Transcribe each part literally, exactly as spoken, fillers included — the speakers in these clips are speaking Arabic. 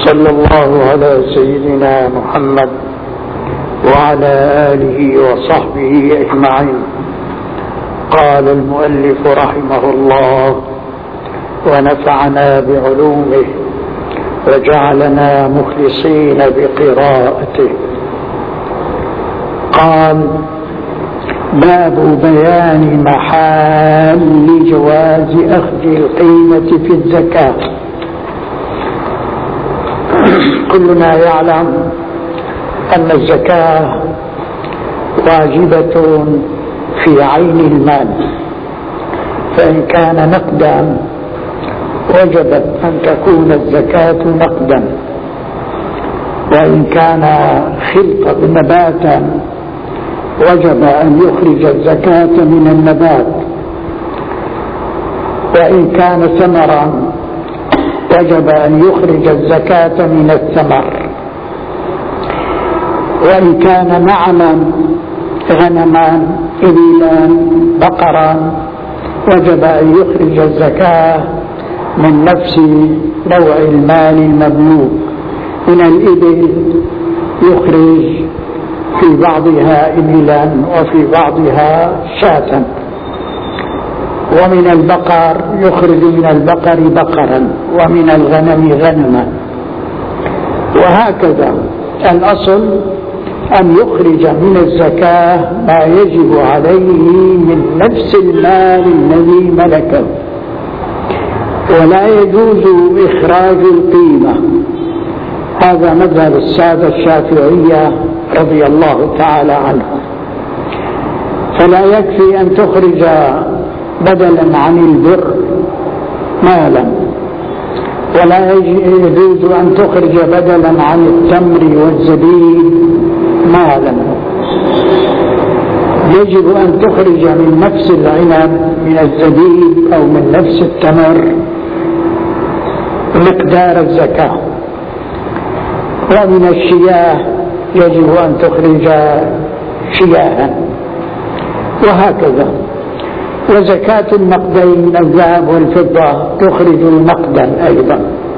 صلى الله على سيدنا محمد وعلى آله وصحبه أجمعين. قال المؤلف رحمه الله ونفعنا بعلومه وجعلنا مخلصين بقراءته. قال: باب بيان محال جواز أخذ القيمة في الزكاة. كلنا يعلم أن الزكاة واجبة في عين المال، فإن كان نقدا وجبت أن تكون الزكاة نقدا، وإن كان خلطة نباتا وجب أن يخرج الزكاة من النبات، وإن كان ثمرا وجب أن يخرج الزكاة من الثمر، وإن كان نعما غنما إبلا بقرا وجب أن يخرج الزكاة من نفس نوع المال المملوك. من الإبل يخرج في بعضها إبلا وفي بعضها شاة، ومن البقر يخرج من البقر بقرا، ومن الغنم غنما، وهكذا. الأصل أن يخرج من الزكاة ما يجب عليه من نفس المال الذي ملكه، ولا يجوز إخراج القيمة. هذا مذهب السادة الشافعية رضي الله تعالى عنهم. فلا يكفي أن تخرج بدلا عن البر مالا، ولا يجوز أن تخرج بدلا عن التمر والزبيب مالا. يجب أن تخرج من نفس العنب من الزبيب أو من نفس التمر مقدار الزكاة. ومن الشياه يجب أن تخرج شياها، وهكذا. وزكاة النقدين الذهب والفضة تخرج نقدا أيضا.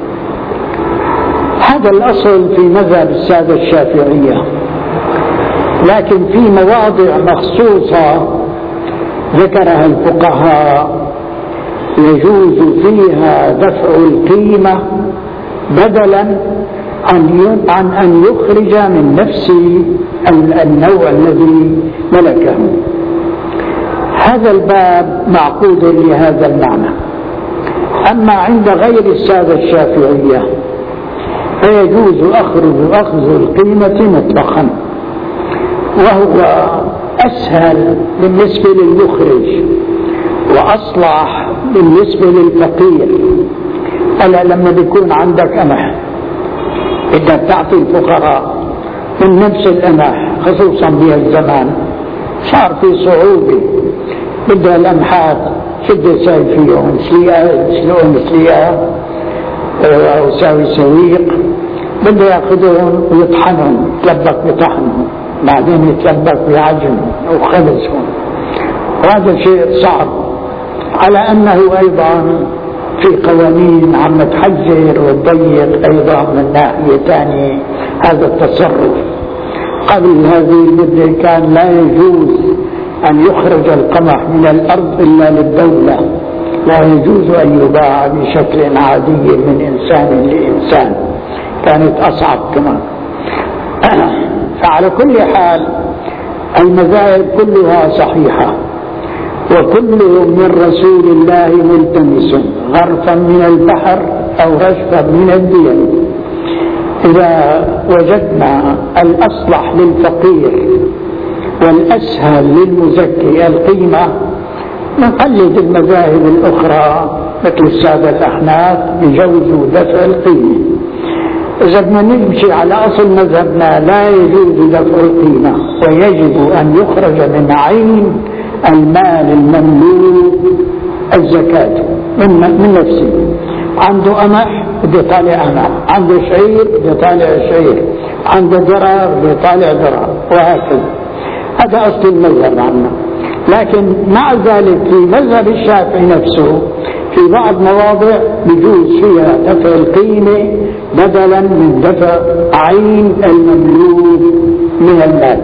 هذا الأصل في مذهب السادة الشافعية، لكن في مواضع مخصوصة ذكرها الفقهاء يجوز فيها دفع القيمة بدلا عن أن يخرج من نفس النوع الذي ملكه. هذا الباب معقود لهذا المعنى. أما عند غير السادة الشافعية فيجوز أخذ أخذ القيمة مطلقا، وهو أسهل بالنسبة للمخرج وأصلح بالنسبة للفقير. ألا لما بيكون عندك قمح إذا تعطي الفقراء من نفس القمح، خصوصا بهالزمان صار في صعوبة، بدها الأمحات شد يساوي فيهم سليقة يسلقون سليقة أو يساوي سويق، بده يأخذون ويطحنهم، يتلبك بطحنهم، بعدين يتلبك بعجنهم أو خبزهم. وهذا شيء صعب، على أنه أيضا في قوانين عم تحذر وتضيق أيضا من ناحية ثانية هذا التصرف. قبل هذه المدة كان لا يجوز أن يخرج القمح من الأرض إلا للدولة، لا يجوز أن يباع بشكل عادي من إنسان لإنسان، كانت أصعب كمان. فعلى كل حال المذاهب كلها صحيحة، وكل من رسول الله ملتمس غرفا من البحر أو رشفا من الدين. إذا وجدنا الأصلح للفقير والأسهل للمزكي القيمة نقلد المذاهب الأخرى مثل السادة الأحناف بجوز دفع القيمة. إذا بدنا نمشي على أصل مذهبنا لا يجوز دفع القيمة، ويجب أن يخرج من عين المال المملوك الزكاة من, من نفسه. عنده قمح بده يطالع قمح، عنده شعير بده يطالع شعير، عنده ذرة بده يطالع ذرة، وهكذا. هذا أصل المذهب عنا. لكن مع ذلك في مذهب الشافعي نفسه في بعض مواضع بيجوز فيها دفع القيمة بدلا من دفع عين المملوك من المال.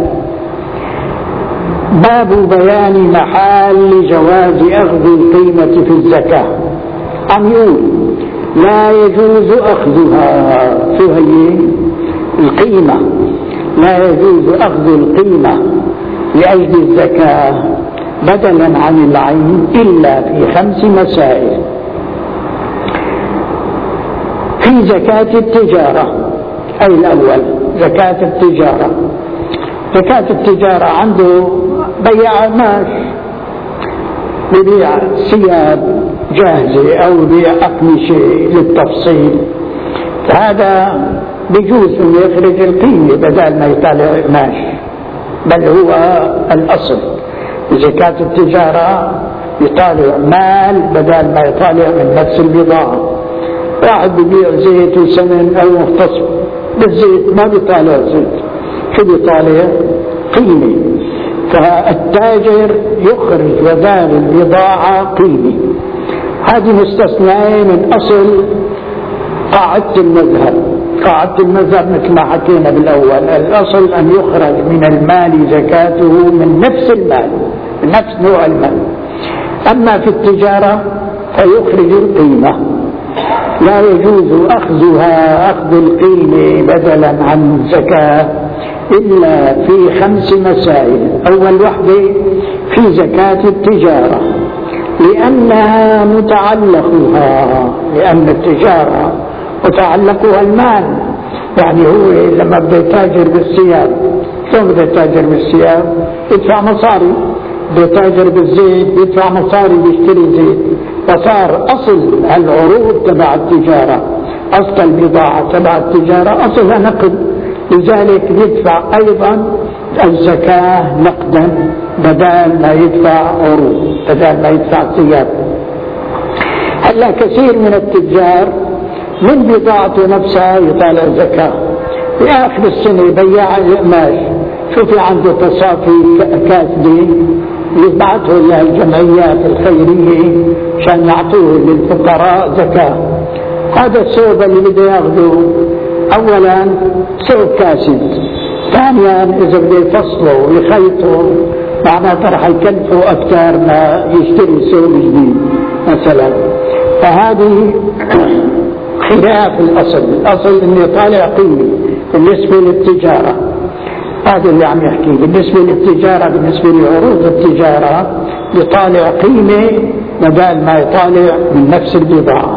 باب بيان محال جواز أخذ القيمة في الزكاة. عم يقول لا يجوز أخذها، شو هي القيمة؟ لا يجوز أخذ القيمة لأجل الزكاة بدلا عن العين إلا في خمس مسائل. في زكاة التجارة، أي الأول زكاة التجارة. زكاة التجارة عنده بيع ماش، ببيع ثياب جاهزة أو بيع أقمشة للتفصيل، هذا بيجوز أن يخرج القيمة بدل ما يطالع ماش، بل هو الأصل. زكاة التجارة يطالع مال بدل ما يطالع من نفس البضاعة. واحد بيبيع زيت وسمن أو مختص بالزيت ما بيطالع زيت، شو بيطالع؟ قيمة. فالتاجر يخرج بدال البضاعة قيمة. هذه مستثناء من أصل قاعدة المذهب. قاعدة المذهب مثل ما حكينا بالأول، الأصل أن يخرج من المال زكاته من نفس المال، من نفس نوع المال. أما في التجارة فيخرج القيمة. لا يجوز أخذها أخذ القيمة بدلا عن زكاة إلا في خمس مسائل. أول وحدة في زكاة التجارة لأنها متعلقها، لأن التجارة متعلقها المال. يعني هو لما بده يتاجر بالثياب، شلون بده يتاجر بالثياب؟ يدفع مصاري. بده يتاجر بالزيت يدفع مصاري بيشتري زيت. فصار أصل العروض تبع التجارة، أصل البضاعة تبع التجارة أصلها نقد، لذلك يدفع أيضا الزكاة نقدا بدل ما يدفع عروض، بدل ما يدفع ثياب. هلا كثير من التجار من بضاعته نفسها يطالع الزكاة. في آخر السنة بياع القماش شوفي عنده تصافي كاسدة يبعثه للجمعيات الخيرية عشان يعطوه للفقراء زكاة. هذا الثوب اللي بده ياخذه أولا ثوب كاسد، ثانيا إذا بده يفصله ويخيطه معناته رح يكلفه أكثر ما يشتري ثوب جديد مثلا. فهذه خلاف الأصل. الأصل إنه يطالع قيمة بالنسبة للتجارة. هذا اللي عم يحكي بالنسبة للتجارة. بالنسبة لعروض التجارة يطالع قيمة بدل ما يطالع من نفس البضاعة.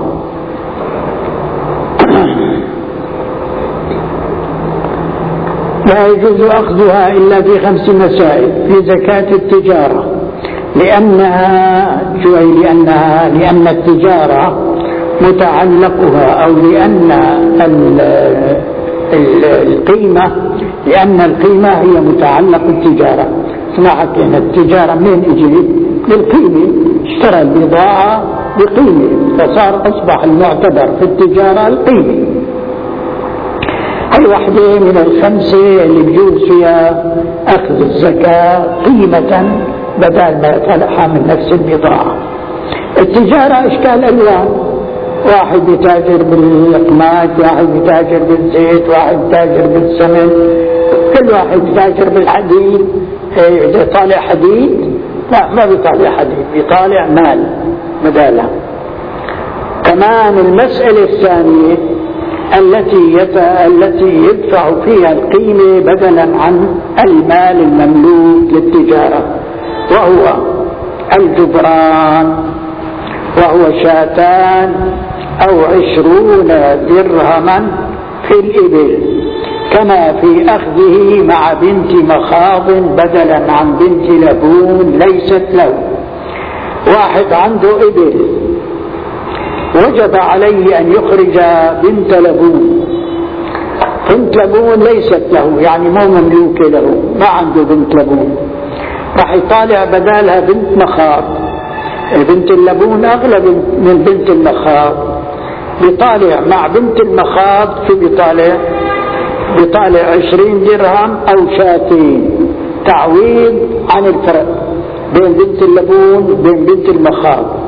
لا يجوز أخذها إلا في خمس مسائل في زكاة التجارة لأنها شوي لأنها لأن التجارة متعلقها، أو لأن القيمة لأن القيمة هي متعلق التجارة. ما حكينا التجارة منين اجت؟ بالقيمة، اشترى البضاعة بقيمة، فصار أصبح المعتبر في التجارة القيمة. هي واحدة من الخمسة اللي بيجوز فيها أخذ الزكاة قيمة بدل ما يطلعها من نفس البضاعة. التجارة إشكال ألوان، واحد يتاجر بالقماش، واحد يتاجر بالزيت، واحد يتاجر بالسمن، كل واحد يتاجر بالحديد. إذا يطالع حديد لا ما بيطالع حديد، بيطالع مال بداله. كمان المسألة الثانية التي يت... التي يدفع فيها القيمة بدلا عن المال المملوك للتجارة، وهو الجبران، وهو شاتان أو عشرون درهما في الإبل، كما في أخذه مع بنت مخاض بدلا عن بنت لبون ليست له. واحد عنده إبل وجب عليه أن يخرج بنت لبون. بنت لبون ليست له، يعني مو مملوكة له، ما عنده بنت لبون، راح يطالع بدالها بنت مخاض. بنت اللبون أغلى من بنت المخاض. بيطالع مع بنت المخاض شو بيطالع؟ بيطالع عشرين درهم أو شاتين تعويض عن الفرق بين بنت اللبون وبين بنت المخاض.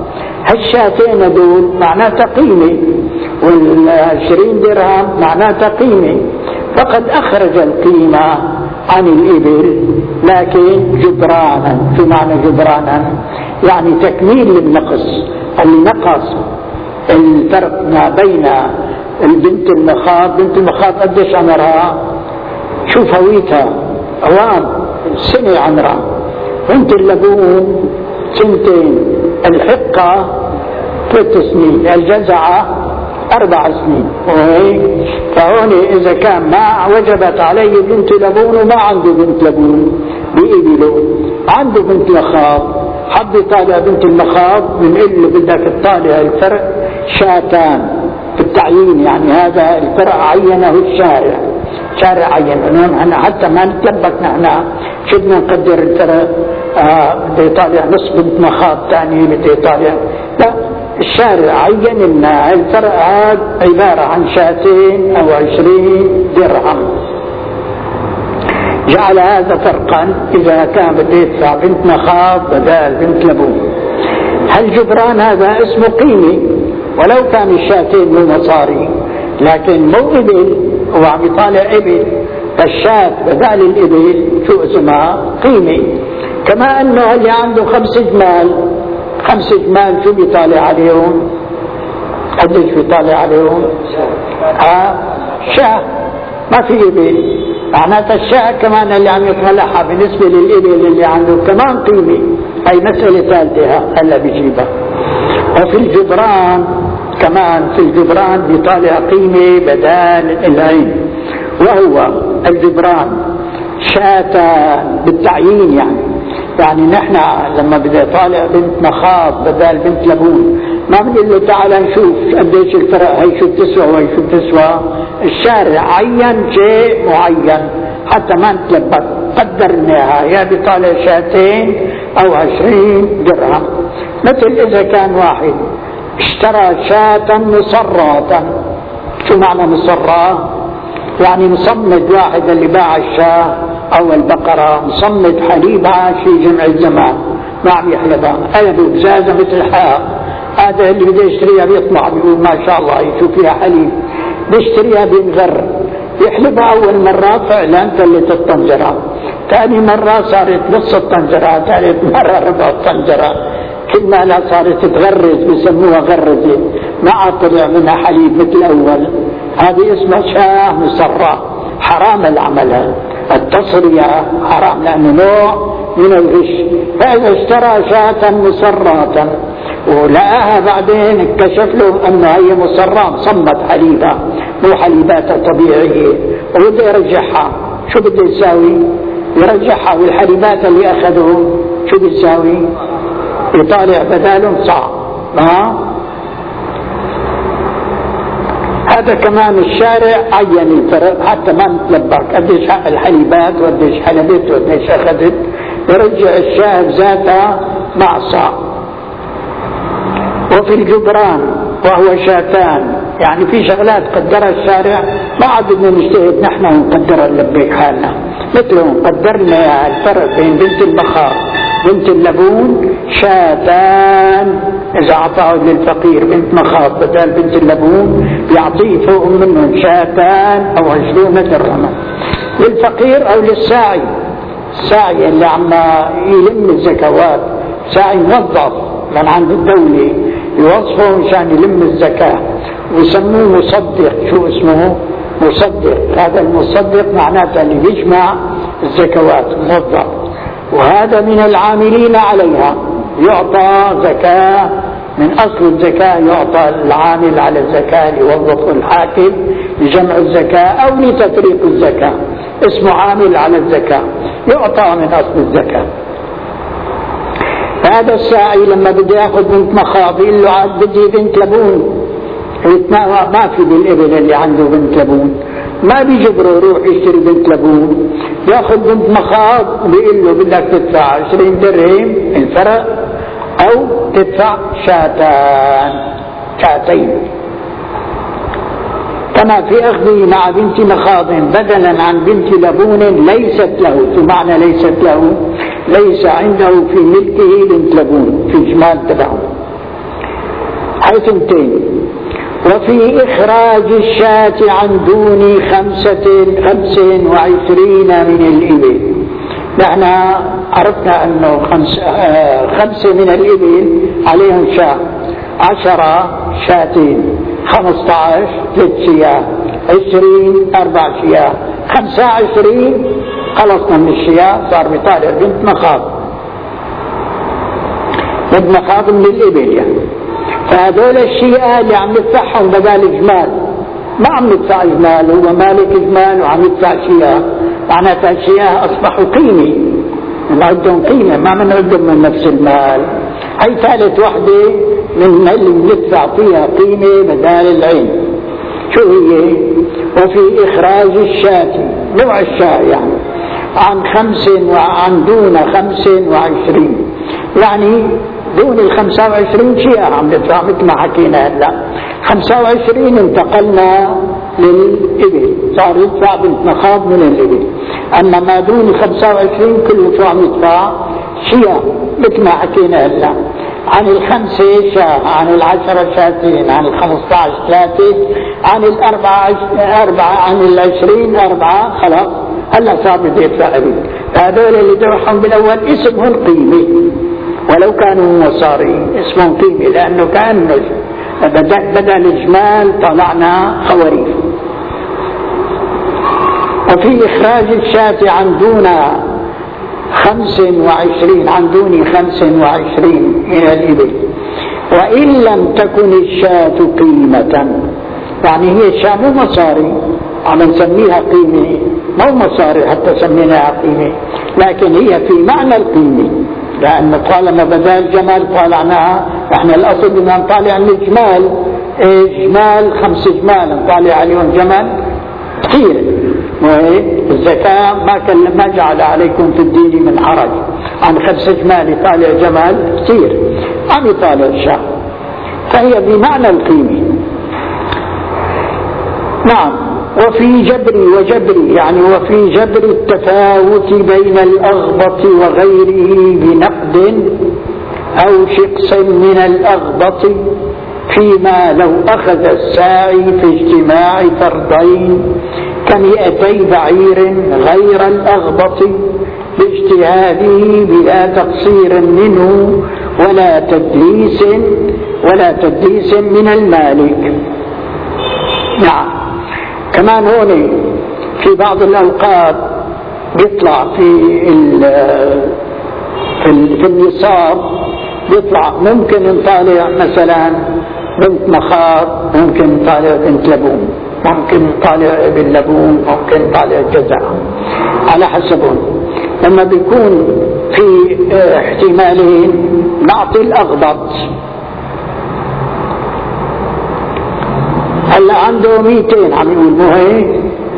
هالشاتين دول معناتها قيمة، والعشرين درهم معناتها قيمة، فقد أخرج القيمة عن الإبل لكن جبرانا. في معنى جبرانا يعني تكميل للنقص اللي نقص. الفرق ما بين البنت المخاض، بنت المخاض قديش عمرها؟ شوف هويتها أوام سنة عمرها، بنت اللبون سنتين، الحقة ثلاث سنين، الجزعة أربع سنين. فهون إذا كان ما وجبت عليه بنت لبون وما عنده بنت لبون بإبله، عنده بنت مخاض، حب يطالع بنت المخاض، بنقول له بدك تطالع الفرق شاتان بالتعيين، يعني هذا الفرق عينه الشارع، شارع عين. احنا حتى ما نتلبك نحن شو بدنا نقدر الفرق، آه بده يطالع نص بنت مخاض ثاني بده يطالع، لا، الشارع عين لنا الفرق هذا عبارة عن شاتين أو عشرين درهم. جعل هذا فرقا إذا كان بده يدفع بنت مخاض بدل بنت لبون. هالجبران هذا اسمه قيمة، ولو كان الشاتين مو مصاري، لكن مو إبل، هو عم يطالع إبل، فالشات بدل الإبل شو اسمها؟ قيمة. كما أنه اللي عنده خمس جمال، خمس جمال شو بيطالع عليهم؟ قديش بيطالع عليهم؟ ها؟ شاه، ما في إبل، معناتها الشاه كمان اللي عم يطلعها بالنسبة للإبل اللي عنده كمان قيمة. هي مسألة ثالثة هلا بيجيبها. وفي الجبران كمان، في الجبران بيطالع قيمة بدال العين، وهو الجبران شاتان بالتعيين. يعني يعني نحن لما بدي طالع بنت مخاض بدل بنت لبون ما بنقول له تعال نشوف قديش الفرق، هي شو بتسوى وهي شو بتسوى. الشارع عين شيء معين حتى ما نتلبك، قدر لنا يا بطالع شاتين او عشرين درهم. مثل اذا كان واحد اشترى شاة مصرة. شو معنى مصرة؟ يعني مصمد، واحد اللي باع الشاة او البقرة مصمد حليبها في جمع الزمان، ما عم يحلبها، قلبه بزازة مثل حاق. هذا اللي بده يشتريها بيطلع بيقول ما شاء الله يشوف فيها حليب، بيشتريها بينغر، يحلبها اول مرة فعلا ثلث الطنجرة، ثاني مرة صارت نص الطنجرة، ثالث مرة ربع الطنجرة، كل ما لا صارت تغرز بسموها غرزة، ما عاد طلع منها حليب مثل الاول. هذه اسمها شاه مصرة، حرام العمل، التصرية حرام لأنه نوع من الغش. فإذا اشترى شاة مصرة ولقاها بعدين اكتشف له أنه هي مصرة مصمت حليبها مو حليباتها طبيعية، وبده يرجعها، شو بده يساوي؟ يرجعها، والحليبات اللي أخذهم شو بيساوي؟ يطالع بدالهم صعب. ما هذا كمان الشارع عين الفرق حتى ما نتلبك قديش حق الحليبات وقديش حلبت وقديش اخذت، يرجع الشاه ذاتها مع صاع. وفي الجبران وهو شاتان، يعني في شغلات قدرها الشارع ما عاد بدنا نجتهد نحن ونقدرها نلبيك حالنا، مثلهم قدرنا الفرق بين بنت البخار بنت اللبون شاتان. إذا أعطاه للفقير بنت مخاض بدل بنت اللبون بيعطيه فوق منهم شاتان أو عشرون درهما. للفقير أو للساعي، الساعي اللي عم يلم الزكوات، ساعي موظف من عند الدولة يوظفه مشان يلم الزكاة ويسموه مصدق. شو اسمه؟ مصدق. هذا المصدق معناته اللي بيجمع الزكوات، موظف. وهذا من العاملين عليها، يعطى زكاة من أصل الزكاة، يعطى العامل على الزكاة يوظف الحاكم لجمع الزكاة أو لتفريق الزكاة، اسمه عامل على الزكاة، يعطى من أصل الزكاة. هذا الساعي لما بده ياخذ بنت مخاض يقول له عاد بدي بنت لبون، ما في بالإبل اللي عنده بنت لبون، ما بيجبره يروح يشتري بنت لبون، ياخذ بنت مخاض وبيقول له بدك تدفع عشرين درهم الفرق او تدفع شاتان شاتين. كما في اخذه مع بنت مخاض بدلا عن بنت لبون ليست له. في معنى ليست له، ليس عنده في ملكه بنت لبون في الجمال تبعه. هاي ثنتين. وفي إخراج الشاة عن دون خمسة خمس وعشرين من الإبل. نحن عرفنا أنه خمس آه خمسة من الإبل عليهم شاة، عشرة شاتين، خمسة عشر ثلاث شياه، عشرين أربع شياه، خمسة وعشرين خلصنا من الشياه، صار بطالع بنت مخاض، بنت مخاض من الإبل يعني. فهذول الشياه اللي عم ندفعهم بدال جمال، ما عم ندفع جمال، هو مالك جمال وعم يدفع شياه، معناتها الشياه أصبحوا قيمة، نعدهم قيمة، ما بنعدهم من نفس المال. هي ثالث وحدة من اللي بندفع فيها قيمة بدال العين. شو هي؟ وفي إخراج الشاة، نوع الشاة يعني، عن خمس وعن دون خمس وعشرين، يعني دون الخمسة وعشرين شيء عم ندفع مثل ما حكينا هلا. خمسة وعشرين انتقلنا للإبل، صار يدفع بنت مخاض من الإبل. أما ما دون الخمسة وعشرين كله شو عم يدفع؟ شيء مثل ما حكينا هلا. عن الخمسة شاة، عن العشرة شاتين، عن الخمسة عشر ثلاثة، عن الأربعة أربعة، عن العشرين أربعة، خلاص هلا صار بده يدفع إبل. هذول اللي دفعهم بالأول اسمهم قيمة، ولو كانوا مصاري اسمهم قيمة، لأنه كان بدل الإجمال طلعنا خواريف. وفي إخراج الشاة عن دون خمس وعشرين، عن دون خمس وعشرين من الإبل، وإن لم تكن الشاة قيمة، يعني هي الشاة مو مصاري، عم نسميها قيمة، مو مصاري حتى سميناها قيمة، لكن هي في معنى القيمة، لأن طالما بدال جمال طالعناها. احنا الأصل بدنا نطالع الجمال، ايه جمال، خمس جمال نطالع عليهم جمال كثير. الزكاة ما كان ما جعل عليكم في الدين من حرج، عن خمس جمال يطالع جمال كثير، عم يطالع الشاه، فهي بمعنى القيمة. نعم. وفي جبري وجبري يعني وفي جبر التفاوت بين الأغبط وغيره بنقد أو شقص من الأغبط، فيما لو أخذ الساعي في اجتماع فردين كمئتي بعير غير الأغبط باجتهاده بلا تقصير منه ولا تدليس ولا تدليس من المالك. نعم. كمان هون في بعض الأوقات بيطلع في في النصاب، بيطلع ممكن نطالع مثلا بنت مخاض، ممكن نطالع بنت لبون، ممكن نطالع ابن لبون، ممكن نطالع جزع، على حسبهم. لما بيكون في احتمالين نعطي الأغبط. هلا عنده ميتين عم يقول مو هيك؟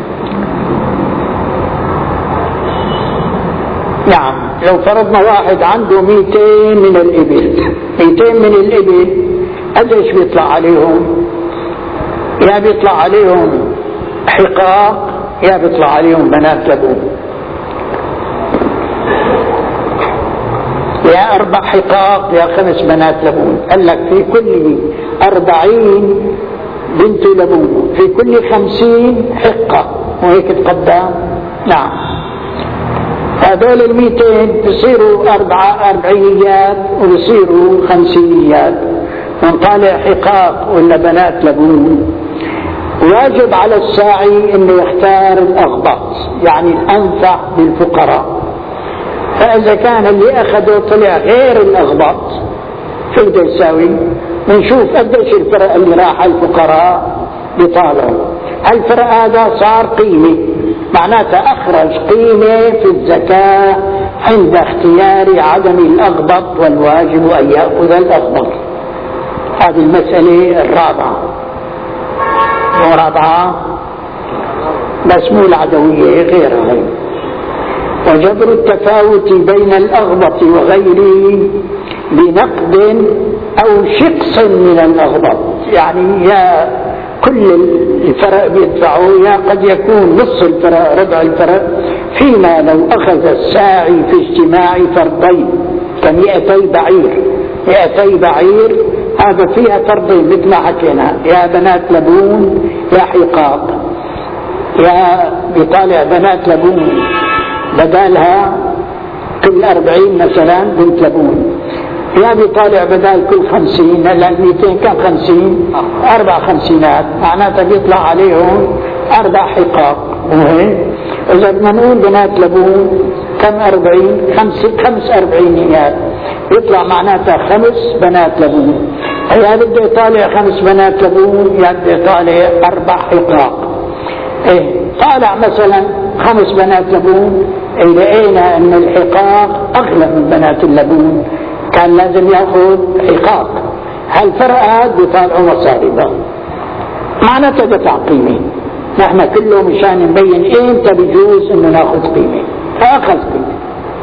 نعم. لو فرضنا واحد عنده ميتين من الإبل، ميتين من الإبل قديش بيطلع عليهم؟ يا بيطلع عليهم حقاق يا بيطلع عليهم بنات لبون، يا أربع حقاق يا خمس بنات لبون. قال لك في كل أربعين بنت لبون، في كل خمسين حقة، وهيك تقدم. نعم. هذول الميتين بصيروا أربعة أربعينيات وبصيروا خمسينيات، ونطالع حقاق ولا بنات لبون. واجب على الساعي انه يختار الأغبط، يعني الأنفع للفقراء. فإذا كان اللي أخذه طلع غير الأغبط شو بده يساوي؟ بنشوف قديش الفرق اللي راح الفقراء بطالعوا. هالفرق هذا صار قيمة، معناتها أخرج قيمة في الزكاة عند اختيار عدم الأغبط، والواجب أن يأخذ الأغبط. هذه المسألة الرابعة. ورابعة بس مو العدوية، غيرها. وجبر التفاوت بين الأغبط وغيره بنقد أو شقص من الأغبط، يعني يا كل الفرق بيدفعوا، يا قد يكون نص الفرق، ربع الفرق، فيما لو أخذ الساعي في اجتماع فردين كمئتي بعير. مئتي بعير هذا فيها فرضين مثل ما حكينا، يا بنات لبون يا حقاق. يا بيطالع بنات لبون بدالها كل أربعين مثلا بنت لبون، يا بيطالع بدال كل خمسين، هلا مئتين كم خمسين، أربع خمسينات، معناتها بيطلع عليهم أربع حقاق. وهي إذا بدنا نقول بنات لبون كم أربعين، خمس خمس أربعينيات، يطلع معناتها خمس بنات لبون. يا بده يطالع خمس بنات لبون يا بده يطالع أربع حقاق. إيه طالع مثلا خمس بنات لبون، لقينا أن الحقاق أغلى من بنات اللبون، كان لازم يأخذ حقاق. هل فرقات بيطالعوا مصاربة، معناتها دفع قيمة. نحن كله مشان نبين إمتى بيجوز إنه ناخذ قيمة، فأخذ قيمة.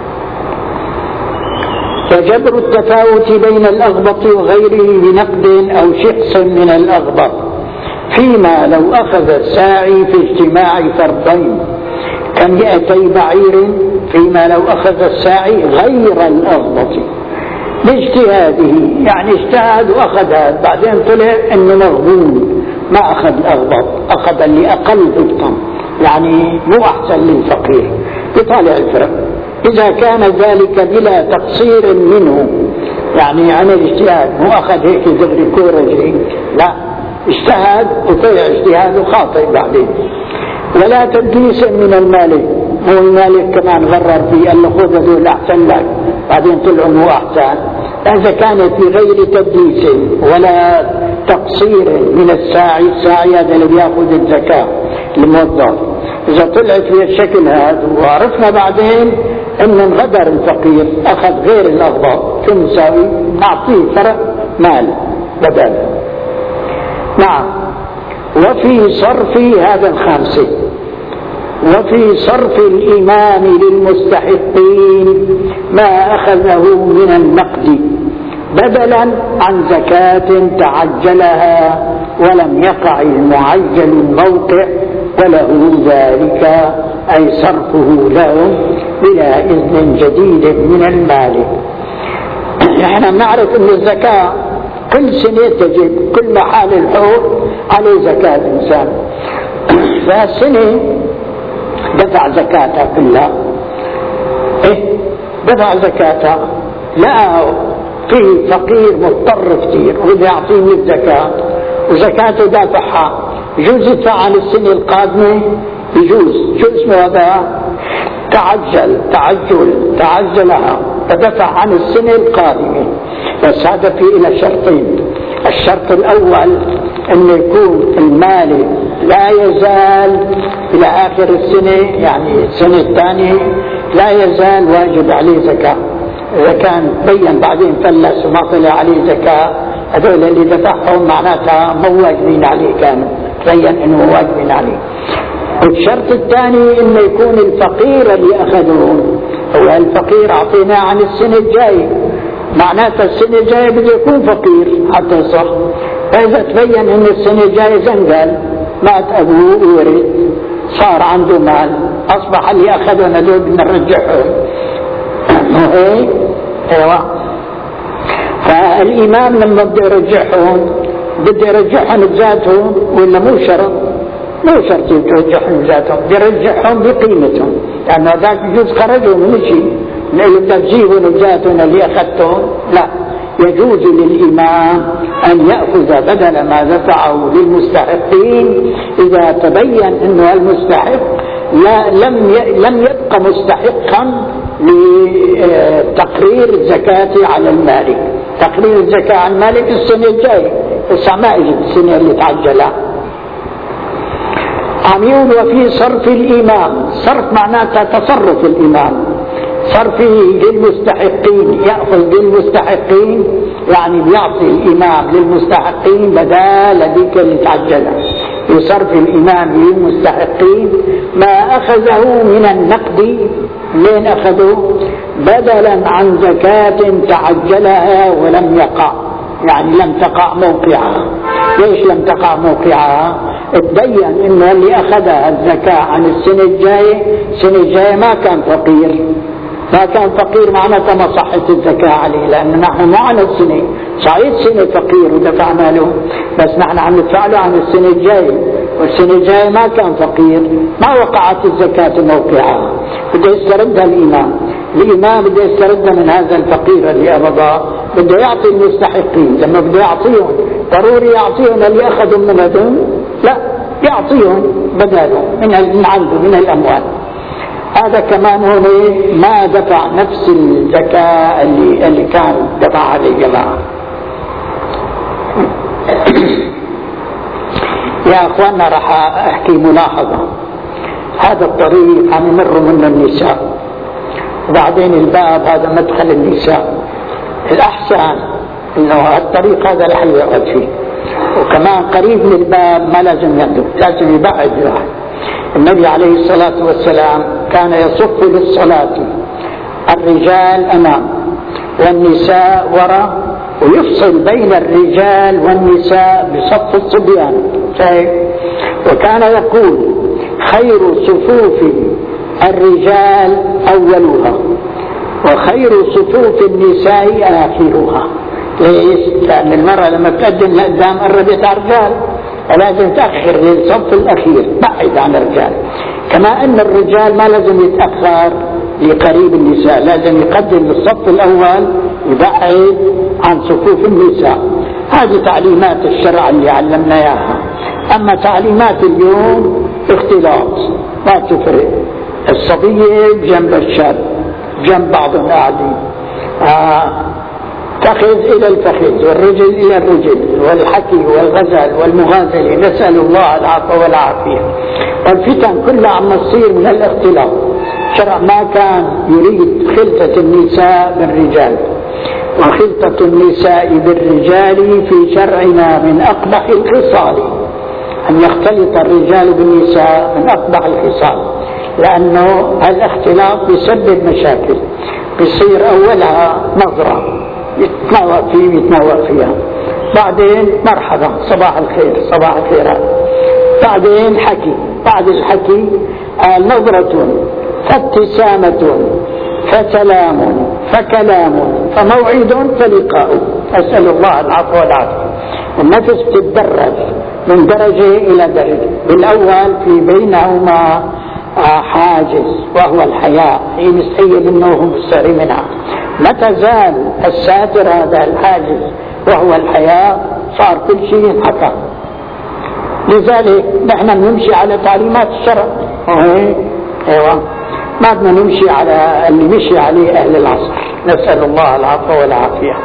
وجبر التفاوت بين الأغبط وغيره بنقد أو شخص من الأغبط، فيما لو أخذ الساعي في اجتماع فردين كمئتي بعير، فيما لو أخذ الساعي غير الأغبط باجتهاده، يعني اجتهد وأخذ هذا، بعدين طلع إنه مغبون ما أخذ الأغبط، أخذ اللي أقل ضبطا، يعني مو أحسن للفقير، يطالع الفرق. إذا كان ذلك بلا تقصير منه، يعني عن الاجتهاد، مو أخذ هيك دغري كورة، لا، اجتهد وطلع اجتهاده خاطئ بعدين. ولا تدليس من المالك، مو المالك كمان غرر فيه قال له خذ هذول أحسن لك، بعدين طلعوا مو أحسن. إذا كانت بغير تدليس ولا تقصير من الساعي، الساعي هذا اللي بياخذ الزكاة الموظف، إذا طلعت في الشكل هذا وعرفنا بعدين إن انغدر الفقير أخذ غير الأغباط، شو نساوي؟ نعطيه فرق مال بدل. نعم. وفي صرف هذا الخامسة، وفي صرف الإمام للمستحقين ما أخذه من النقد بدلا عن زكاة تعجلها ولم يقع المعجل الموقع وله ذلك، أي صرفه له بلا إذن جديد من المالك. نحن نعرف أن الزكاة كل سنة تجب، كل حال الحول عليه زكاة الإنسان، فالسنة دفع زكاتها كلها، إيه دفع زكاتها، لا فيه فقير مضطر كثير وإذا يعطيني الزكاة وزكاته دافعها، يجوز يدفع عن السنة القادمة، يجوز، شو اسمه هذا؟ تعجل، تعجل تعجلها، تدفع عن السنة القادمة. بس هذا فيه إلى شرطين. الشرط الأول أن يكون المال لا يزال إلى آخر السنة، يعني السنة الثانية لا يزال واجب عليه زكاة. إذا كان بين بعدين فلس وما طلع عليه زكاة، هذول اللي دفعهم معناتها مو واجبين عليه، كانوا بين انه واجبين عليه. والشرط الثاني انه يكون الفقير اللي اخذوه هو الفقير اعطيناه عن السنة الجاية، معناتها السنة الجاية بده يكون فقير حتى يصح. فإذا تبين ان السنة الجاية زنقل، مات ابوه وورث، صار عنده مال، اصبح اللي اخذهم هذول بدنا نرجعهم. ايه ايوه. فالامام لما بده يرجعهم بده يرجعهم بذاتهم ولا مو شرط؟ مو شرط يرجعهم بذاتهم، بده يرجعهم بقيمتهم، لأنه يعني هذاك يجوز خرجوا من شيء، اللي بدك تجيبهم بذاتهم اللي أخذتهم، لا، يجوز للإمام أن يأخذ بدل ما دفعه للمستحقين إذا تبين أنه المستحق لا لم لم يبقى مستحقا لتقرير الزكاة على المالك. تقرير الزكاة على المالك السنة الجاية، بس ما اجت السنة اللي تعجلها. عم يقول وفي صرف الإمام، صرف معناتها تصرف الإمام، صرفه للمستحقين، يأخذ للمستحقين يعني بيعطي الإمام للمستحقين بدال ذيك اللي تعجلها. بصرف الإمام للمستحقين ما أخذه من النقد، لين أخذه بدلا عن زكاة تعجلها ولم يقع، يعني لم تقع موقعها. ليش لم تقع موقعها؟ تبين انه اللي اخذها الزكاة عن السنة الجاية، السنة الجاية ما كان فقير، ما كان فقير، معناتها ما صحت الزكاة عليه، لأن نحن مو على السنة، صحيح سنة فقير ودفعنا له، بس نحن عم ندفع له عن السنة الجاية، والسنة الجاية ما كان فقير، ما وقعت الزكاة موقعها، بده يستردها الإمام. الإمام بده يستردها من هذا الفقير اللي أبضى، بده يعطي المستحقين. لما بده يعطيهم ضروري يعطيهم اللي أخذوا من بدهم؟ لا، يعطيهم بداله من عنده من الأموال. هذا كمان هو ما دفع نفس الزكاة اللي, اللي كان دفع عليه الجماعة. يا أخوانا راح أحكي ملاحظة. هذا الطريق عم يمر منه النساء، وبعدين الباب هذا مدخل النساء. الأحسن إنه الطريق هذا رح يقعد فيه، وكمان قريب من الباب ما لازم يندب، لازم يبعد واحد. النبي عليه الصلاة والسلام كان يصف للصلاة الرجال أمام والنساء وراء، ويفصل بين الرجال والنساء بصف الصبيان. وكان يقول: خير صفوف الرجال أولها، وخير صفوف النساء آخرها. ليش؟ لأن المرأة لما تقدم لقدام قربت على الرجال، ولازم تأخر للصف الأخير، بعد عن الرجال. كما أن الرجال ما لازم يتأخر لقريب النساء، لازم يقدم للصف الأول، يبعد عن صفوف النساء. هذه تعليمات الشرع اللي علمنا إياها. أما تعليمات اليوم اختلاط، ما تفرق. الصبية جنب الشاب، جنب بعضهم قاعدين، آه فخذ إلى الفخذ، والرجل إلى الرجل، والحكي والغزل والمغازل. نسأل الله العفو والعافية. والفتن كلها عم تصير من الاختلاط. شرع ما كان يريد خلطة النساء بالرجال، وخلطة النساء بالرجال في شرعنا من أقبح الخصال. أن يختلط الرجال بالنساء من أقبح الخصال، لأنه الاختلاط بيسبب مشاكل. بيصير أولها نظرة يتنوع فيه يتنوع فيها، بعدين مرحبا صباح الخير صباح الخيرات، بعدين حكي، بعد الحكي نظرة فابتسامة فسلام فكلام فموعد فلقاء. أسأل الله العفو والعافية. النفس تتدرج من درجة إلى درجة. بالأول في بينهما حاجز وهو الحياء، هي مستحيل منه وهو مستحي منها. متى زال الساتر هذا الحاجز وهو الحياء صار كل شيء انحطى. لذلك نحن نمشي على تعليمات الشرع. ايوه، ما بدنا نمشي على اللي مشي عليه اهل العصر. نسأل الله العفو والعافية.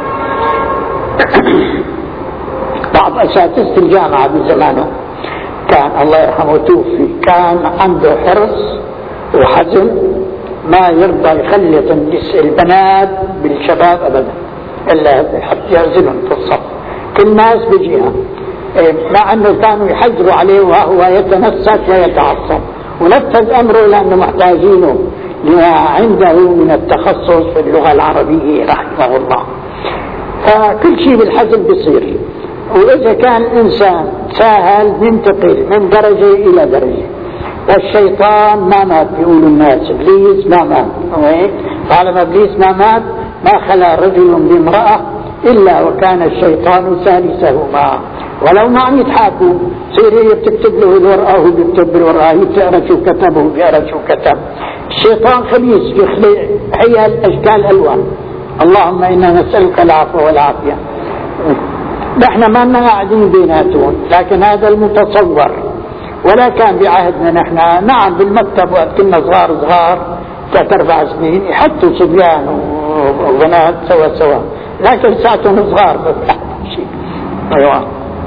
بعض اساتذة الجامعة بزمانه كان الله يرحمه توفي، كان عنده حرص وحزم، ما يرضى يخلط البنات بالشباب ابدا، الا يعزلهم في الصف، كل الناس بيجيها، مع انه كانوا يحذروا عليه وهو يتنسك ويتعصب، ونفذ امره لانه محتاجينه لما عنده من التخصص في اللغة العربية رحمه الله. فكل شيء بالحزم بيصير. وإذا كان الإنسان سهل ينتقل من درجة إلى درجة. والشيطان ما مات، بيقولوا الناس إبليس ما مات. طالما إبليس ما مات ما خلا رجل بامرأة إلا وكان الشيطان ثالثهما. ولو ما عم يتحاكوا، صير هي بتكتب له الورقة وهو بيكتب بالورقة، هي بتقرا شو كتب وهو بيقرا شو كتب. الشيطان خبيث يخلق حيل أشكال ألوان. اللهم إنا نسألك العفو والعافية. نحن ما لنا قاعدين بيناتهم، لكن هذا المتصور. ولا كان بعهدنا نحن، نعم بالمكتب وقت كنا صغار صغار ثلاث أربع سنين يحطوا صبيان وبنات سوا سوا، لكن ساعتهم صغار بس شيء. أيوة،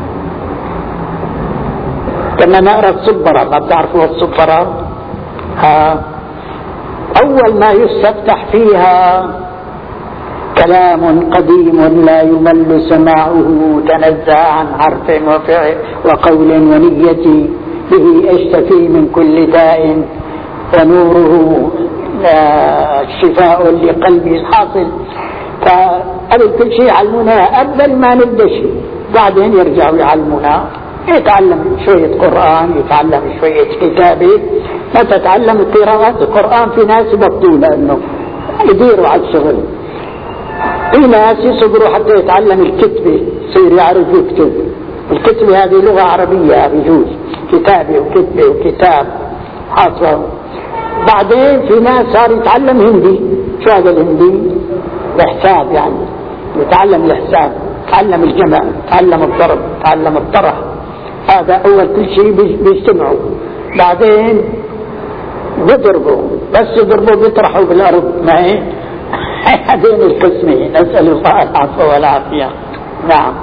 كنا نقرأ الصبرة، ما بتعرفوا الصبرة؟ ها، أول ما يستفتح فيها كلام قديم لا يمل سماعه، تنزه عن حرف وفعل وقول ونية، به اشتكي من كل داء ونوره شفاء لقلبي الحاصل. فقبل كل شيء يعلمونا قبل ما نبدا شيء، بعدين يرجعوا يعلمونا. يتعلم شوية قرآن، يتعلم شوية كتابة. ما تتعلم قراءة القرآن في ناس يبطلوا لأنه يديروا على الشغل. في ناس يصبروا حتى يتعلم الكتبة، يصير يعرف يكتب. الكتبة هذه لغة عربية بيجوز، كتابة وكتبة وكتاب حاصل. بعدين في ناس صار يتعلم هندي. شو هذا الهندي؟ الحساب، يعني يتعلم الحساب، يتعلم الجمع، يتعلم الضرب، يتعلم الطرح. هذا أول كل شيء بيجتمعوا. بعدين بيضربوا، بس يضربوا بيطرحوا بالأرض. ما هي هذين القسمين. نسأل الله العفو والعافية. نعم.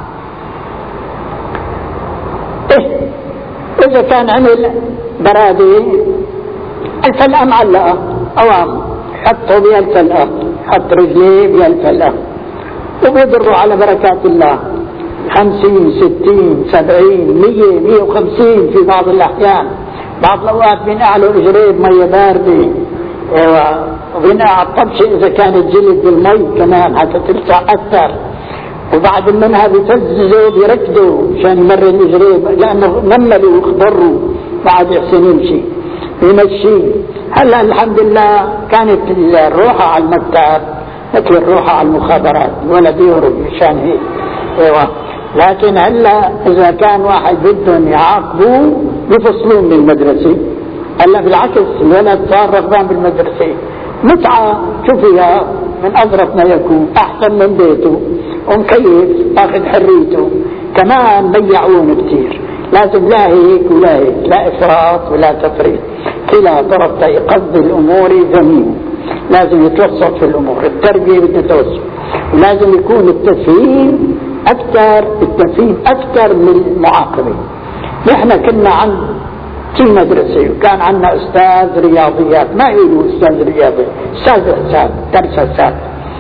إيه إذا كان عمل برادة الفلقة معلقة أوام، حطوا بها الفلقة، حط رجليه بها الفلقة وبيضربوا على بركات الله. خمسين ستين سبعين مية مية وخمسين في بعض الأحيان. بعض الأوقات بينقعلوا إجريب مية باردة، وبينقع الطبشة إذا كانت جلد بالمي كمان حتى ترجع أكثر. وبعد منها بيفززوا بيركضوا عشان يمر الإجريب، لأنه نملوا وخضروا بعد يحسن يمشي يمشي. هلا الحمد لله كانت الروحة على المكتب مثل الروحة على المخابرات، ولا بيهرب مشان هيك. ايوه. لكن هلا اذا كان واحد بدهم يعاقبوه يفصلون من المدرسة. هلا بالعكس الولد صار رغبان بالمدرسة، متعة شوفيها من اظرف ما يكون، احسن من بيته ومكيف اخذ حريته. كمان بيعون كثير، لازم لا هيك ولا هيك، لا افراط ولا تفريط، كلا طرف قصد الامور ذميم. لازم يتوسط في الامور، التربية بدها توسط، لازم يكون التفهيم اكثر، التفهيم اكثر من المعاقبة. نحن كنا عند في مدرسة وكان عندنا استاذ رياضيات، ما يقولوا استاذ رياضي، استاذ حساب، درس حساب.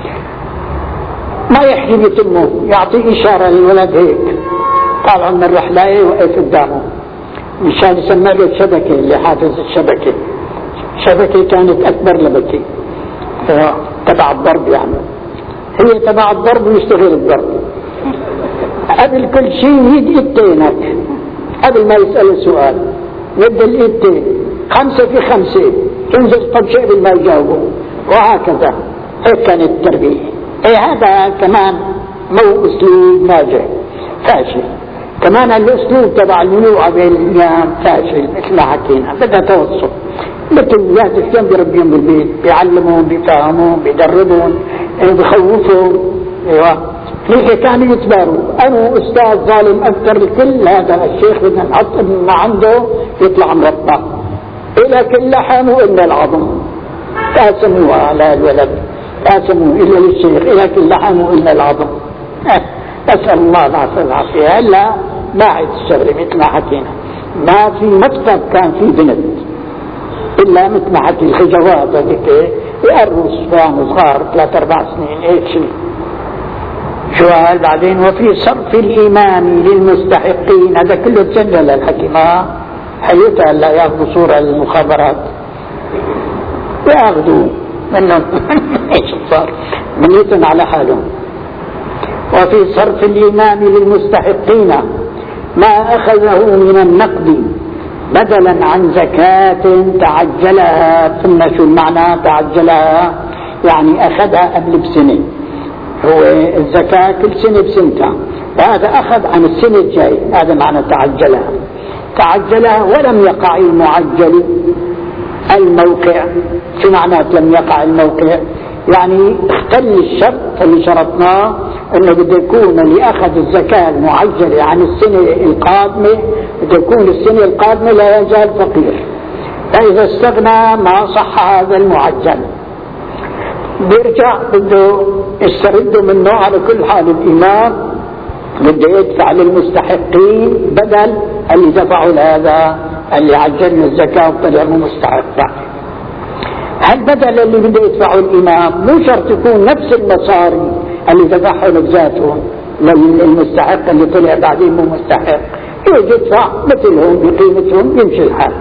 ما يحكي بتمه، يعطي اشارة للولد هيك، طالع من الرحلة وقف قدامه مشان يسمع له الشبكة، اللي حافظ الشبكة. الشبكة كانت اكبر لبكي تبع الضرب، يعني هي تبع الضرب ويشتغل الضرب. قبل كل شيء يد ايدينك قبل ما يسأل السؤال، يد الايدين خمسة في خمسة، تنزل طبشة قبل ما يجاوبوا، وهكذا. هيك كانت التربية. اي هذا كمان مو اسلوب ناجح، فاشل. كمان الاسلوب تبع المنوعة بين الايام فاشل، مثل ما حكينا، بدها توسط. مثل ذات كان بيربيهم بالبيت، بيعلمون، بيفهمون، بيدربون، بيخوفوا. ايوه. ليك كانوا يتباروا، انا استاذ ظالم اكثر الكل، هذا الشيخ بدنا نحط ما عنده يطلع مربى، الى كل لحم والا العظم. قاسموها على الولد، قاسموا الا للشيخ، الى كل لحم والا العظم. اسال الله العافيه والعافيه. هلا ما عاد الشغله مثل ما حكينا، ما في مكتب كان في بنت الا مثل ما حكي الخجوات هذيك يقروا صبيان صغار ثلاث اربع سنين هيك شيء. شو قال بعدين؟ وفي صرف الإمام للمستحقين، هذا كله تسجل الحكي، ما حيوتها هلا ياخذوا صورة للمخابرات ياخذوا منهم ايش صار منيتهم على حالهم. وفي صرف الإمام للمستحقين ما أخذه من النقد بدلا عن زكاة تعجلها. ثم شو المعنى تعجلها؟ يعني أخذها قبل بسنة، هو الزكاة كل سنة بسنتها، وهذا أخذ عن السنة الجاي، هذا معنى تعجلها. تعجلها ولم يقع المعجل الموقع. شو معنى لم يقع الموقع؟ يعني اختل الشرط اللي شرطناه انه بده يكون اللي اخذ الزكاة المعجلة عن السنة القادمة بده يكون السنة القادمة لا يزال فقير، فإذا استغنى ما صح هذا المعجل، بيرجع بده يسترد منه. على كل حال الإمام بده يدفع للمستحقين بدل اللي دفعوا لهذا اللي عجلوا الزكاة وطلع مو مستحق. هالبدل اللي بده يدفعه الإمام مو شرط يكون نفس المصاري اللي دفعه لذاته للمستحق اللي طلع بعدين مو مستحق، يجي يدفع مثلهم بقيمتهم يمشي الحال.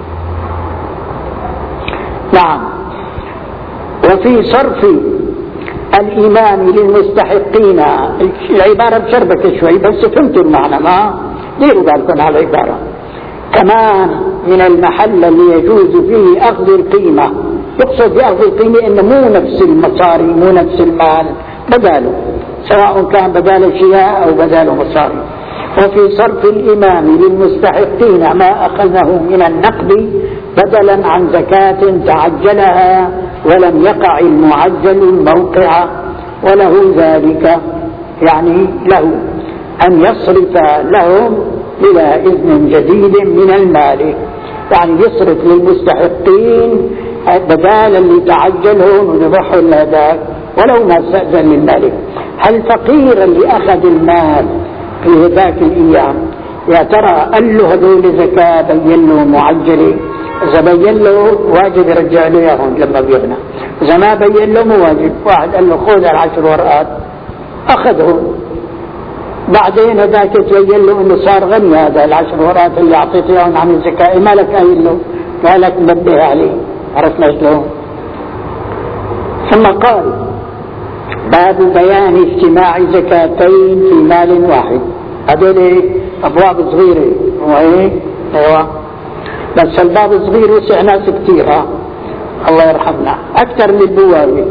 نعم. وفي صرف الإمام للمستحقين، العبارة بشربك شوي بس فهمتوا المعنى، ما ديروا بالكم على العبارة. كمان من المحل اللي يجوز فيه أخذ القيمة، يقصد بأخذ القيمة إنه مو نفس المصاري مو نفس المال بداله، سواء كان بدال الشياء أو بدال مصاري. وفي صرف الإمام للمستحقين ما أخذه من النقد بدلا عن زكاة تعجلها ولم يقع المعجل الموقع، وله ذلك يعني له أن يصرف لهم بلا إذن جديد من المال، يعني يصرف للمستحقين بدالا اللي تعجلهم ونضحوا لهذاك ولو ما استأذن للمالك. هل فقير اللي أخذ المال في ذاك الأيام يا ترى قال له هذول زكاة بين له معجلة؟ إذا بين له واجب يرجع له إياهم لما بيغنى، إذا ما بين له مو واجب. واحد قال له خذ العشر ورقات أخذهم، بعدين هذاك تبين له انه صار غني، هذا العشر ورقات اللي اعطيته اياهم عن الزكاه ما لك قايل له؟ قال لك نبه عليه. عرفنا شلون؟ ثم قال باب بيان اجتماع زكاتين في مال واحد. هذول ابواب صغيره وهيك ايوه، بس الباب صغير وسع ناس كثير، الله يرحمنا اكثر من البوابه.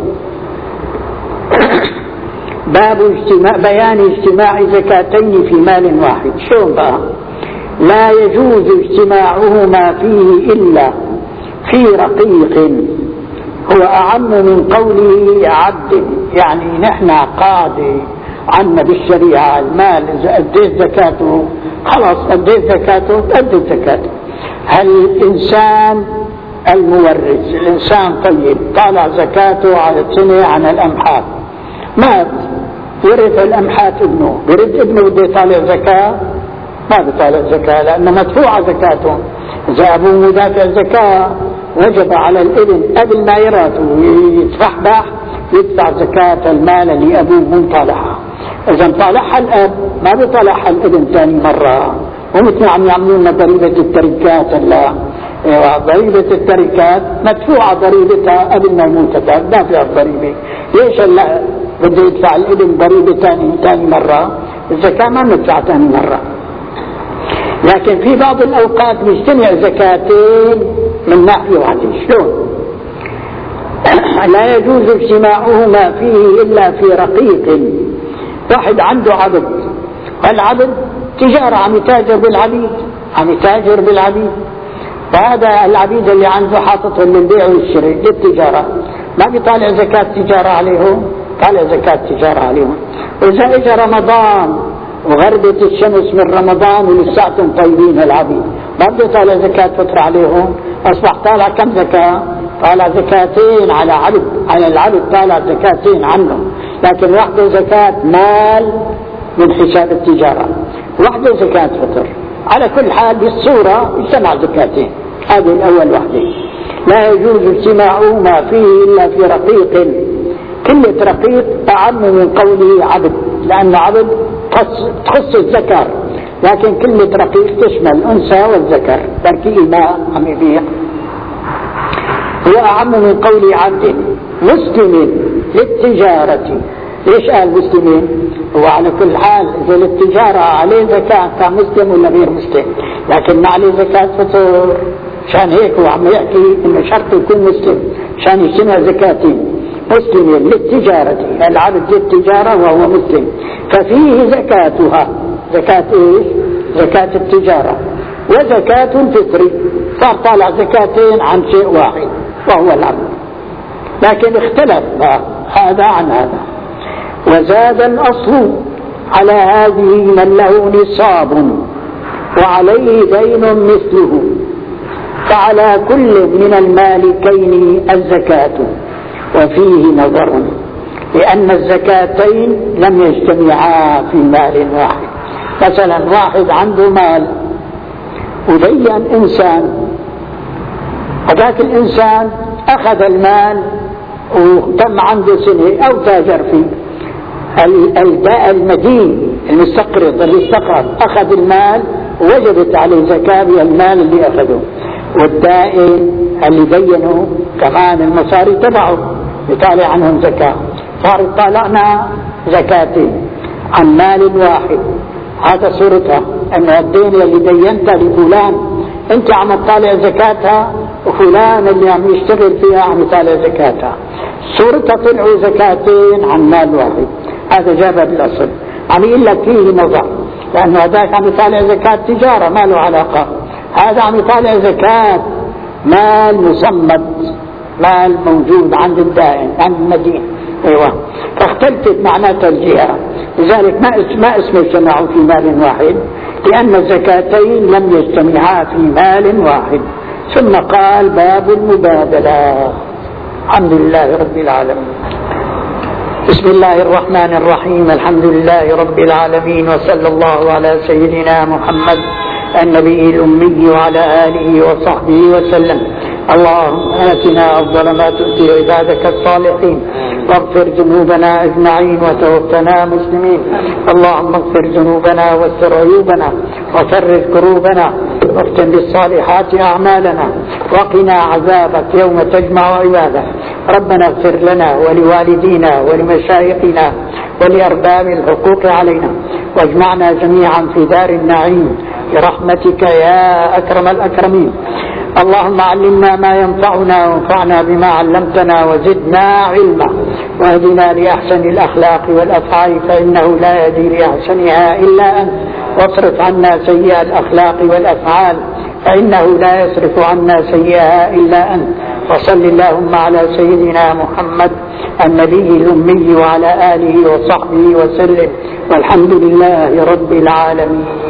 باب اجتماع بيان اجتماع زكاتين في مال واحد. شلون بقى؟ لا يجوز اجتماعهما فيه إلا في رقيق، هو أعم من قوله عبد، يعني نحن قاضي عنا بالشريعة المال إذا أديت زكاته خلاص أديت زكاته أديت زكاته. هل الإنسان المورث الإنسان طيب طالع زكاته على سنة عن الأمحات، مات ورث الأمحات ابنه، برد ابنه بده يطالع زكاة؟ ما بيطالع زكاة لأنه مدفوعة زكاته. إذا أبوه مدافع زكاة وجب على الابن قبل ما يراته يتفحبح يدفع زكاة المال اللي أبوه مو طالعها. إذا طالعها الأب ما بيطالعها الابن ثاني مرة، ومثل عم يعملون ضريبة التركات. هلا ضريبة التركات مدفوعة ضريبتها قبل ما يموت، ما فيها الضريبة. ليش هلا بده يدفع الابن ضريبة ثاني ثاني مرة؟ الزكاة ما ندفع ثاني مرة. لكن في بعض الأوقات مجتمع زكاتين من ناحية واحدة. شلون؟ لا يجوز اجتماعهما فيه إلا في رقيق. واحد عنده عبد، والعبد تجارة عم يتاجر بالعبيد، عم يتاجر بالعبيد، وهذا العبيد اللي عنده حاططهم للبيع والشراء للتجارة، ما بيطالع زكاة تجارة عليهم؟ طالع زكاة تجارة عليهم. وإذا اجى رمضان وغربت الشمس من رمضان ولساتهم طيبين العبيد، ما بده يطالع زكاة فطر عليهم؟ أصبح طالع كم زكاة؟ طالع زكاتين على عبد، على العبد طالع زكاتين عنه، لكن واحدة زكاة مال من حساب التجارة، واحدة زكاة فطر. على كل حال بالصورة يجتمع زكاتين. هذه الأول وحدة. لا يجوز اجتماعهما فيه إلا في رقيق. كلمة رقيق أعم من قوله عبد، لأن عبد تخص الذكر، لكن كلمة رقيق تشمل الأنثى والذكر، تركي الماء عم يبيع. هو أعم من قول عبد مسلم للتجارة. ليش قال مسلمين؟ هو على كل حال إذا للتجارة عليه زكاة كان مسلم ولا غير مسلم، لكن ما عليه زكاة فطور. شان هيك هو عم يحكي إنه شرط يكون مسلم شان يجتمع زكاتين. مسلم للتجارة، العبد للتجارة وهو مسلم، ففيه زكاتها. زكاة ايش؟ زكاة التجارة وزكاة الفطر. صار طالع زكاتين عن شيء واحد وهو العبد، لكن اختلف هذا عن هذا. وزاد الأصل على هذه من له نصاب وعليه دين مثله، فعلى كل من المالكين الزكاة، وفيه نظر لأن الزكاتين لم يجتمعا في مال واحد. مثلا واحد عنده مال ودين إنسان، وذاك الإنسان أخذ المال وتم عنده سنة أو تاجر فيه. المدين المستقرض اللي استقرض أخذ المال ووجبت عليه زكاة بالمال اللي أخذه، والدائن اللي دينه كمان المصاري تبعه يطالع عنهم زكاة. صار طالعنا زكاتين عن مال واحد. هذا صورتها انه الدين اللي دينتها لفلان انت عم تطالع زكاتها، وفلان اللي عم يشتغل فيها عم يطالع زكاتها. صورتها طلعوا زكاتين عن مال واحد. هذا جاب بالأصل. عم يقول لك فيه نظر، لأنه هذاك عم يطالع زكاة تجارة ما له علاقة، هذا عم يطالع زكاة مال مصمد، مال موجود عند الدائن عند المدين. ايوه، فاختلفت معناتها الجهة، لذلك ما ما اسمه اجتمعوا في مال واحد، لأن الزكاتين لم يجتمعا في مال واحد. ثم قال باب المبادلة. الحمد لله رب العالمين. بسم الله الرحمن الرحيم. الحمد لله رب العالمين، وصلى الله على سيدنا محمد النبي الأمي وعلى آله وصحبه وسلم. اللهم آتنا أفضل ما تؤتي عبادك الصالحين، واغفر ذنوبنا أجمعين، وتوفنا مسلمين. اللهم اغفر ذنوبنا واستر عيوبنا، وفرج كروبنا، واختم بالصالحات أعمالنا، وقنا عذابك يوم تجمع عبادك. ربنا اغفر لنا ولوالدينا ولمشايخنا ولأرباب الحقوق علينا، واجمعنا جميعا في دار النعيم برحمتك يا أكرم الأكرمين. اللهم علمنا ما ينفعنا، وانفعنا بما علمتنا، وزدنا علما، واهدنا لأحسن الأخلاق والأفعال، فإنه لا يهدي لأحسنها إلا أنت، واصرف عنا سيئ الأخلاق والأفعال، فإنه لا يصرف عنا سيئها إلا أنت. وصل اللهم على سيدنا محمد النبي الأمي وعلى آله وصحبه وسلم، والحمد لله رب العالمين.